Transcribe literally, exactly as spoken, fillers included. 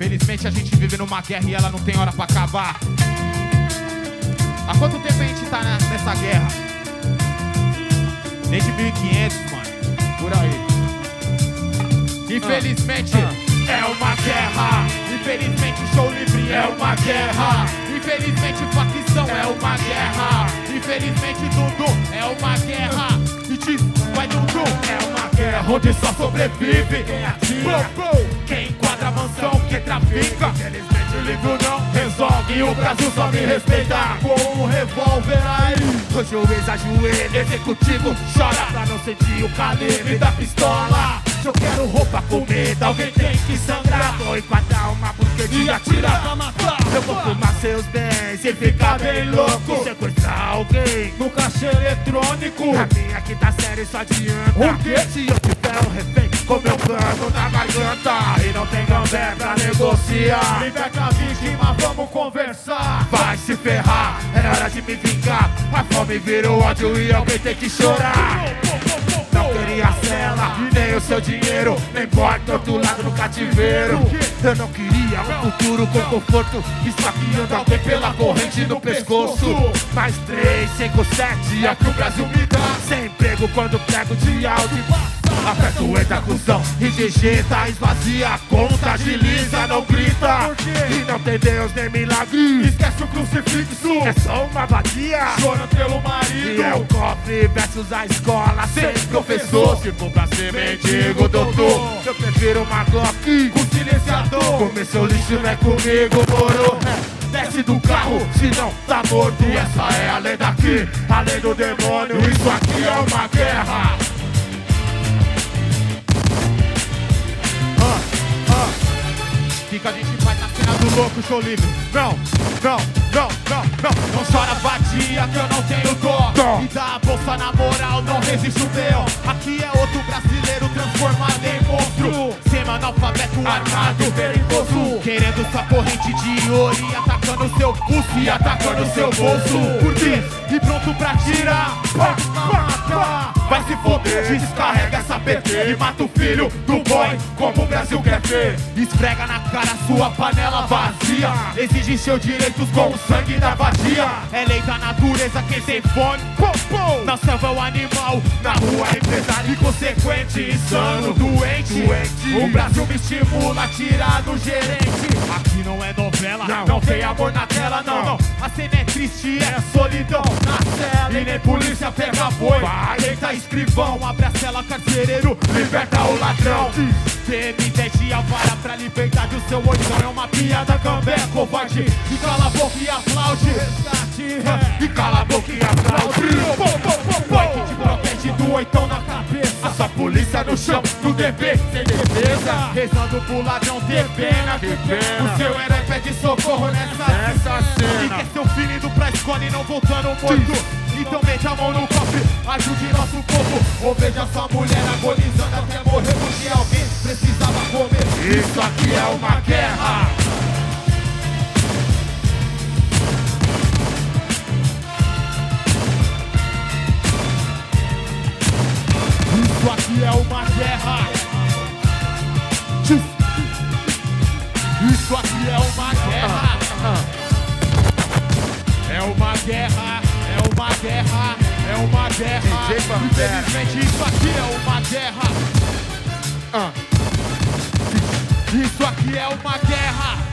Infelizmente a gente vive numa guerra e ela não tem hora pra acabar. Há quanto tempo a gente tá na, nessa guerra? Desde mil e quinhentos, mano. Por aí. Infelizmente ah. é uma guerra. Infelizmente show livre é uma guerra. Infelizmente facção é uma guerra. Infelizmente Dudu é uma guerra. E diz, vai Dudu, é uma guerra onde só sobrevive quem atira, quem enquadra a mansão, quem trafica. Infelizmente o livro não resolve e o Brasil só me respeita com um revólver aí. Hoje o juiz ajoelha, executivo chora pra não sentir o calibre da pistola. Se eu quero roupa, comida, alguém tem que sangrar. Tô enquadrar uma busca de atirar pra matar. Eu vou fumar seus bens e ficar bem louco. Sequestrar alguém no caixa eletrônico. A minha quinta série só adianta. O quê? Se eu tiver um refém com meu plano na garganta e não tem gambé pra negociar. Liberta a vítima, vamos conversar. Vai se ferrar, é hora de me vingar. A fome vira o ódio e alguém tem que chorar. Não queria a cela, e nem o seu dinheiro, nem importa outro lado no cativeiro. Eu não queria um futuro com conforto, esfaqueando alguém pela corrente no pescoço. Mais três, cinco, sete, é o que o Brasil me dá. Sem emprego quando pego de áudio. Aperta o entra cuzão e digita, esvazia a conta, agiliza, não grita. E não tem Deus nem milagre, esquece o crucifixo, é só uma vadia. Chora pelo marido, e é o cofre versus a escola sem professor. Se for pra ser mendigo, doutor, eu prefiro uma Glock com silenciador. Comer seu lixo não é comigo, moro. Desce do carro, senão tá morto. Essa é a lei daqui, a lei do demônio. Isso aqui é uma guerra. Que a gente vai na cena do louco, show livre. Não, não, não, não, não. Não chora vadia que eu não tenho dó. Não. E dá a bolsa na moral, não resiste o B O. Aqui é outro brasileiro transformado em monstro. Semi-analfabeto armado, perigoso. Querendo sua corrente de ouro e atacando seu pulso e atacando seu bolso. Por quê? E pronto pra tirar. Pá, pá, vai se foder, descarrega essa P T e mata o filho do boy como o Brasil quer ver. Esfrega na cara sua panela vazia. Exige seus direitos com o sangue da vadia. É lei da natureza quem tem fome. Na selva é o animal, na rua é empresário inconsequente, insano, doente. doente. O Brasil me estimula a tirar do gerente. Aqui não é novela, não, não tem amor na tela, não, não. A cena é triste, é solidão na cela. E nem polícia pega boi. Vai, eita escrivão, abre a cela, carcereiro, liberta o ladrão. P M dez a vara pra liberdade, o seu oitão é uma piada, gambé, covarde. E cala a boca e aplaude. E cala a boca e aplaude. Vai que te protege do oitão na cabeça. A sua polícia no chão, no D B, sem defesa. Rezando pro ladrão ter pena, que pena. O seu herói pede socorro nessa, nessa cena. E quer seu filho indo pra escola e não voltando morto. Então mete a mão no cofre, ajude nosso povo. Ou veja sua mulher agonizando até morrer porque alguém precisava comer. Isso aqui é uma guerra. Isso aqui é uma guerra. Isso aqui é uma guerra. É uma guerra. É uma guerra. É uma guerra. Infelizmente isso aqui é uma guerra. Isso aqui é uma guerra.